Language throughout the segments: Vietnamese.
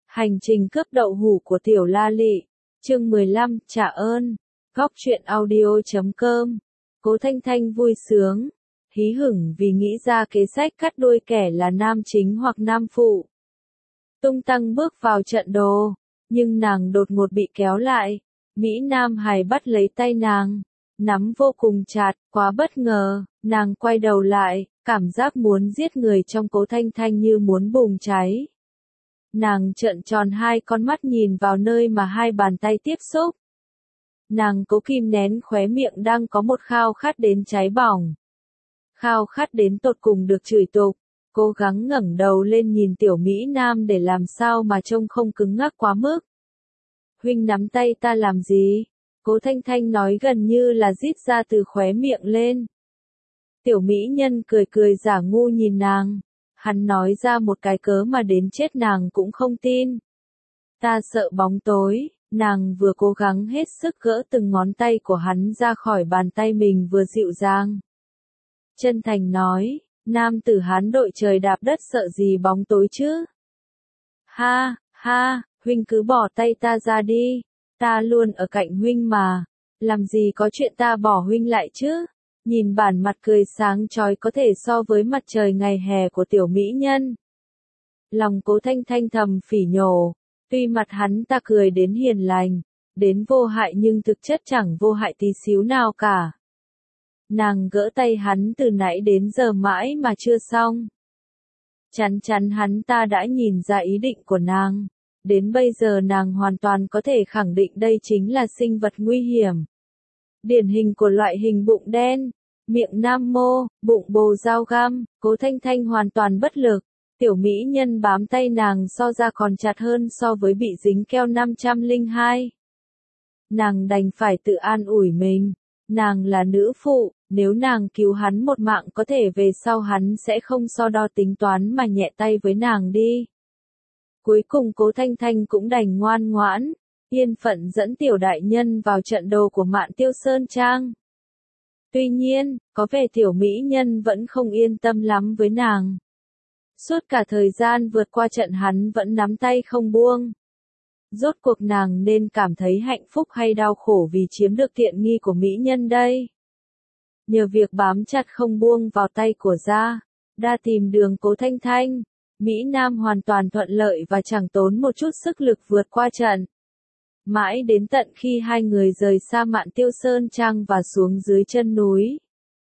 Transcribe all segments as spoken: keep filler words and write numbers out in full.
Hành trình cướp đậu hũ của Tiểu La Lị, chương mười lăm, trả ơn. Góc truyện audio chấm com. Cố Thanh Thanh vui sướng, hí hửng vì nghĩ ra kế sách cắt đuôi kẻ là nam chính hoặc nam phụ. Tung tăng bước vào trận đồ, nhưng nàng đột ngột bị kéo lại. Mỹ Nam Hải bắt lấy tay nàng, nắm vô cùng chặt, quá bất ngờ, nàng quay đầu lại, cảm giác muốn giết người trong Cố Thanh Thanh như muốn bùng cháy. Nàng trợn tròn hai con mắt nhìn vào nơi mà hai bàn tay tiếp xúc. Nàng cố kìm nén khóe miệng đang có một khao khát đến cháy bỏng. Khao khát đến tột cùng được chửi tục, cố gắng ngẩng đầu lên nhìn Tiểu Mỹ Nam để làm sao mà trông không cứng ngắc quá mức. Huynh nắm tay ta làm gì? Cố Thanh Thanh nói gần như là rít ra từ khóe miệng lên. Tiểu Mỹ Nhân cười cười giả ngu nhìn nàng. Hắn nói ra một cái cớ mà đến chết nàng cũng không tin. Ta sợ bóng tối, nàng vừa cố gắng hết sức gỡ từng ngón tay của hắn ra khỏi bàn tay mình vừa dịu dàng. Chân thành nói, nam tử Hán đội trời đạp đất sợ gì bóng tối chứ? Ha, ha, huynh cứ bỏ tay ta ra đi, ta luôn ở cạnh huynh mà, làm gì có chuyện ta bỏ huynh lại chứ? Nhìn bản mặt cười sáng chói có thể so với mặt trời ngày hè của Tiểu Mỹ Nhân. Lòng Cố Thanh Thanh thầm phỉ nhổ, tuy mặt hắn ta cười đến hiền lành, đến vô hại nhưng thực chất chẳng vô hại tí xíu nào cả. Nàng gỡ tay hắn từ nãy đến giờ mãi mà chưa xong. Chắn chắn hắn ta đã nhìn ra ý định của nàng. Đến bây giờ nàng hoàn toàn có thể khẳng định đây chính là sinh vật nguy hiểm. Điển hình của loại hình bụng đen, miệng nam mô, bụng bồ dao găm. Cố Thanh Thanh hoàn toàn bất lực. Tiểu Mỹ Nhân bám tay nàng so ra còn chặt hơn so với bị dính keo năm trăm lẻ hai. Nàng đành phải tự an ủi mình. Nàng là nữ phụ, nếu nàng cứu hắn một mạng có thể về sau hắn sẽ không so đo tính toán mà nhẹ tay với nàng đi. Cuối cùng Cố Thanh Thanh cũng đành ngoan ngoãn, yên phận dẫn Tiểu Đại Nhân vào trận đồ của Mạn Tiêu Sơn Trang. Tuy nhiên, có vẻ Tiểu Mỹ Nhân vẫn không yên tâm lắm với nàng. Suốt cả thời gian vượt qua trận hắn vẫn nắm tay không buông. Rốt cuộc nàng nên cảm thấy hạnh phúc hay đau khổ vì chiếm được tiện nghi của Mỹ Nhân đây? Nhờ việc bám chặt không buông vào tay của gia, đa tìm đường Cố Thanh Thanh, Mỹ Nam hoàn toàn thuận lợi và chẳng tốn một chút sức lực vượt qua trận. Mãi đến tận khi hai người rời xa Mạn Tiêu Sơn Trang và xuống dưới chân núi,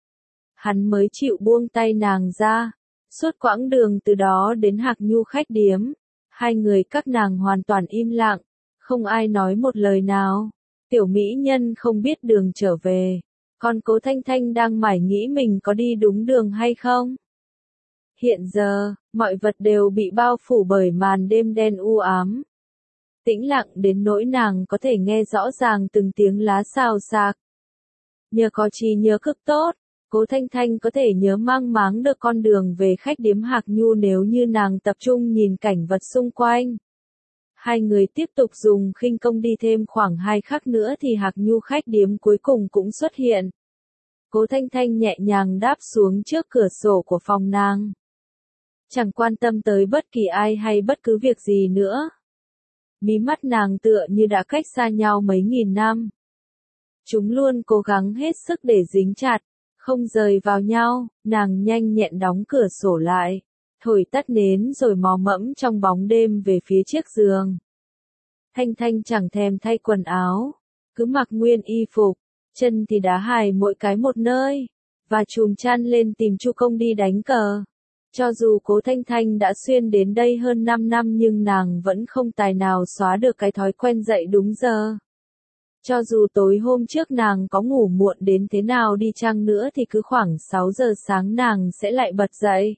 hắn mới chịu buông tay nàng ra. Suốt quãng đường từ đó đến Hạc Nhu khách điếm, hai người các nàng hoàn toàn im lặng, không ai nói một lời nào. Tiểu Mỹ Nhân không biết đường trở về, còn Cố Thanh Thanh đang mải nghĩ mình có đi đúng đường hay không. Hiện giờ, mọi vật đều bị bao phủ bởi màn đêm đen u ám. Tĩnh lặng đến nỗi nàng có thể nghe rõ ràng từng tiếng lá xào xạc. Nhờ có trí nhớ cực tốt, Cố Thanh Thanh có thể nhớ mang máng được con đường về khách điếm Hạc Nhu nếu như nàng tập trung nhìn cảnh vật xung quanh. Hai người tiếp tục dùng khinh công đi thêm khoảng hai khắc nữa thì Hạc Nhu khách điếm cuối cùng cũng xuất hiện. Cố Thanh Thanh nhẹ nhàng đáp xuống trước cửa sổ của phòng nàng. Chẳng quan tâm tới bất kỳ ai hay bất cứ việc gì nữa. Mí mắt nàng tựa như đã cách xa nhau mấy nghìn năm. Chúng luôn cố gắng hết sức để dính chặt, không rời vào nhau. Nàng nhanh nhẹn đóng cửa sổ lại, thổi tắt nến rồi mò mẫm trong bóng đêm về phía chiếc giường. Thanh Thanh chẳng thèm thay quần áo, cứ mặc nguyên y phục, chân thì đá hài mỗi cái một nơi, và chùm chăn lên tìm Chu Công đi đánh cờ. Cho dù Cố Thanh Thanh đã xuyên đến đây hơn năm năm nhưng nàng vẫn không tài nào xóa được cái thói quen dậy đúng giờ. Cho dù tối hôm trước nàng có ngủ muộn đến thế nào đi chăng nữa thì cứ khoảng sáu giờ sáng nàng sẽ lại bật dậy.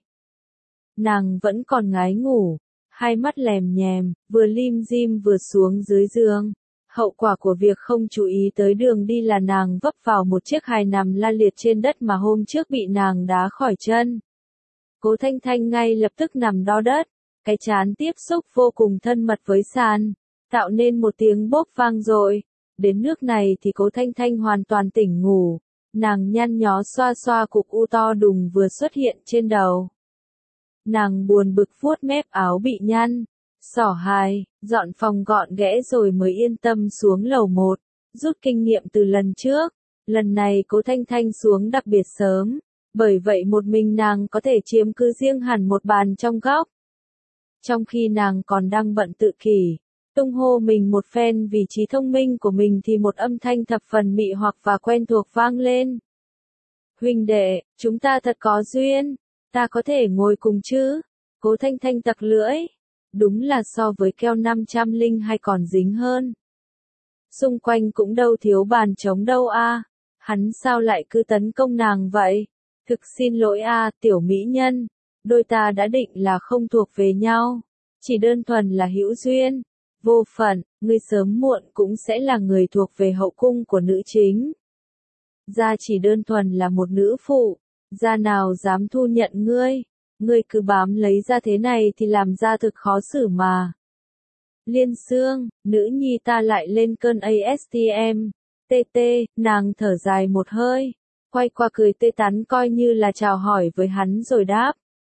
Nàng vẫn còn ngái ngủ, hai mắt lèm nhèm, vừa lim dim vừa xuống dưới giường. Hậu quả của việc không chú ý tới đường đi là nàng vấp vào một chiếc hài nằm la liệt trên đất mà hôm trước bị nàng đá khỏi chân. Cố Thanh Thanh ngay lập tức nằm đo đất, cái trán tiếp xúc vô cùng thân mật với sàn, tạo nên một tiếng bốp vang dội. Đến nước này thì Cố Thanh Thanh hoàn toàn tỉnh ngủ, nàng nhăn nhó xoa xoa cục u to đùng vừa xuất hiện trên đầu. Nàng buồn bực vuốt mép áo bị nhăn, Xỏ hai, dọn phòng gọn ghẽ rồi mới yên tâm xuống lầu một, rút kinh nghiệm từ lần trước. Lần này Cố Thanh Thanh xuống đặc biệt sớm, bởi vậy một mình nàng có thể chiếm cứ riêng hẳn một bàn trong góc. Trong khi nàng còn đang bận tự kỷ, tung hô mình một phen vì trí thông minh của mình thì một âm thanh thập phần mị hoặc và quen thuộc vang lên. Huynh đệ, chúng ta thật có duyên, ta có thể ngồi cùng chứ? Cố Thanh Thanh tặc lưỡi. Đúng là so với keo năm trăm linh hai còn dính hơn. Xung quanh cũng đâu thiếu bàn trống đâu a. Hắn sao lại cứ tấn công nàng vậy? Thực xin lỗi a, tiểu mỹ nhân. Đôi ta đã định là không thuộc về nhau. Chỉ đơn thuần là hữu duyên. Vô phận, ngươi sớm muộn cũng sẽ là người thuộc về hậu cung của nữ chính. Gia chỉ đơn thuần là một nữ phụ. Gia nào dám thu nhận ngươi? Ngươi cứ bám lấy ra thế này thì làm ra thực khó xử mà. Liên Sương, nữ nhi ta lại lên cơn a ét tê em. Tê tê, nàng thở dài một hơi. Quay qua cười tê tắn coi như là chào hỏi với hắn rồi đáp.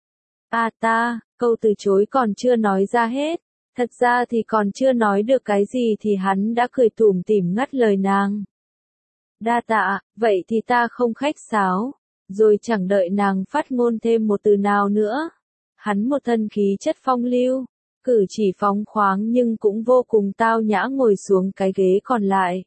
À ta, câu từ chối còn chưa nói ra hết. Thật ra thì còn chưa nói được cái gì thì hắn đã cười tủm tỉm ngắt lời nàng. Đa tạ, vậy thì ta không khách sáo. Rồi chẳng đợi nàng phát ngôn thêm một từ nào nữa. Hắn một thân khí chất phong lưu, cử chỉ phóng khoáng nhưng cũng vô cùng tao nhã ngồi xuống cái ghế còn lại.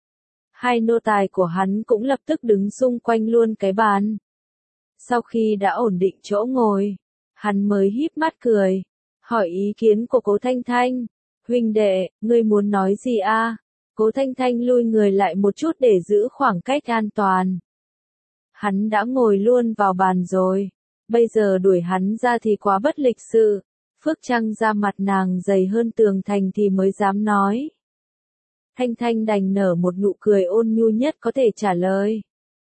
Hai nô tài của hắn cũng lập tức đứng xung quanh luôn cái bàn. Sau khi đã ổn định chỗ ngồi, hắn mới híp mắt cười, hỏi ý kiến của Cố Thanh Thanh. Huynh đệ, ngươi muốn nói gì a? Cố Thanh Thanh lui người lại một chút để giữ khoảng cách an toàn. Hắn đã ngồi luôn vào bàn rồi, bây giờ đuổi hắn ra thì quá bất lịch sự. Phước Trăng ra mặt nàng dày hơn tường thành thì mới dám nói. Thanh Thanh đành nở một nụ cười ôn nhu nhất có thể trả lời.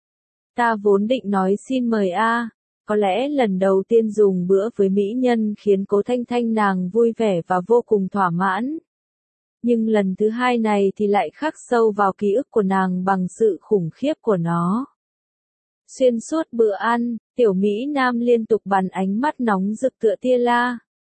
Ta vốn định nói xin mời a, có lẽ lần đầu tiên dùng bữa với mỹ nhân khiến Cố Thanh Thanh nàng vui vẻ và vô cùng thỏa mãn. Nhưng lần thứ hai này thì lại khắc sâu vào ký ức của nàng bằng sự khủng khiếp của nó. Xuyên suốt bữa ăn, tiểu Mỹ Nam liên tục bắn ánh mắt nóng rực tựa tia la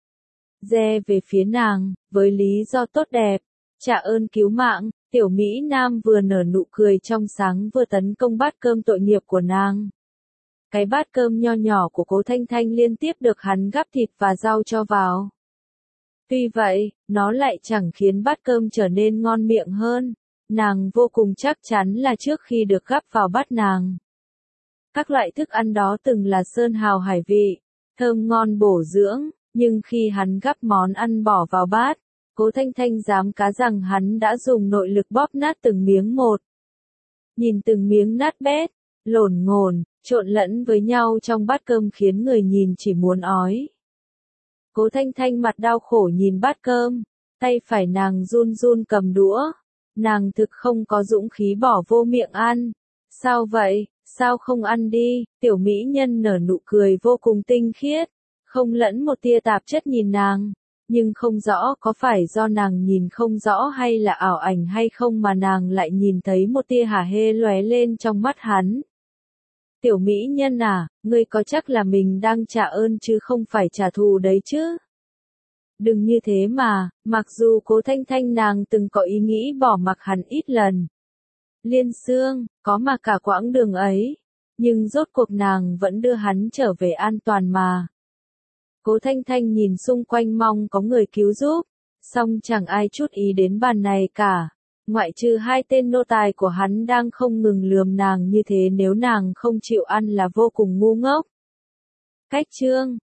re về phía nàng, với lý do tốt đẹp. Trả ơn cứu mạng, tiểu Mỹ Nam vừa nở nụ cười trong sáng vừa tấn công bát cơm tội nghiệp của nàng. Cái bát cơm nho nhỏ của Cố Thanh Thanh liên tiếp được hắn gắp thịt và rau cho vào. Tuy vậy, nó lại chẳng khiến bát cơm trở nên ngon miệng hơn. Nàng vô cùng chắc chắn là trước khi được gắp vào bát nàng, các loại thức ăn đó từng là sơn hào hải vị, thơm ngon bổ dưỡng, nhưng khi hắn gắp món ăn bỏ vào bát, Cố Thanh Thanh dám cá rằng hắn đã dùng nội lực bóp nát từng miếng một. Nhìn từng miếng nát bét, lổn ngổn, trộn lẫn với nhau trong bát cơm khiến người nhìn chỉ muốn ói. Cố Thanh Thanh mặt đau khổ nhìn bát cơm, tay phải nàng run run cầm đũa, nàng thực không có dũng khí bỏ vô miệng ăn. Sao vậy? Sao không ăn đi? Tiểu mỹ nhân nở nụ cười vô cùng tinh khiết, không lẫn một tia tạp chất nhìn nàng, nhưng không rõ có phải do nàng nhìn không rõ hay là ảo ảnh hay không mà nàng lại nhìn thấy một tia hả hê lóe lên trong mắt hắn. Tiểu mỹ nhân à, ngươi có chắc là mình đang trả ơn chứ không phải trả thù đấy chứ? Đừng như thế mà, mặc dù Cố Thanh Thanh nàng từng có ý nghĩ bỏ mặc hắn ít lần. Liên Sương, có mà cả quãng đường ấy, nhưng rốt cuộc nàng vẫn đưa hắn trở về an toàn mà. Cố Thanh Thanh nhìn xung quanh mong có người cứu giúp, song chẳng ai chút ý đến bàn này cả, ngoại trừ hai tên nô tài của hắn đang không ngừng lườm nàng như thế nếu nàng không chịu ăn là vô cùng ngu ngốc. Cách chương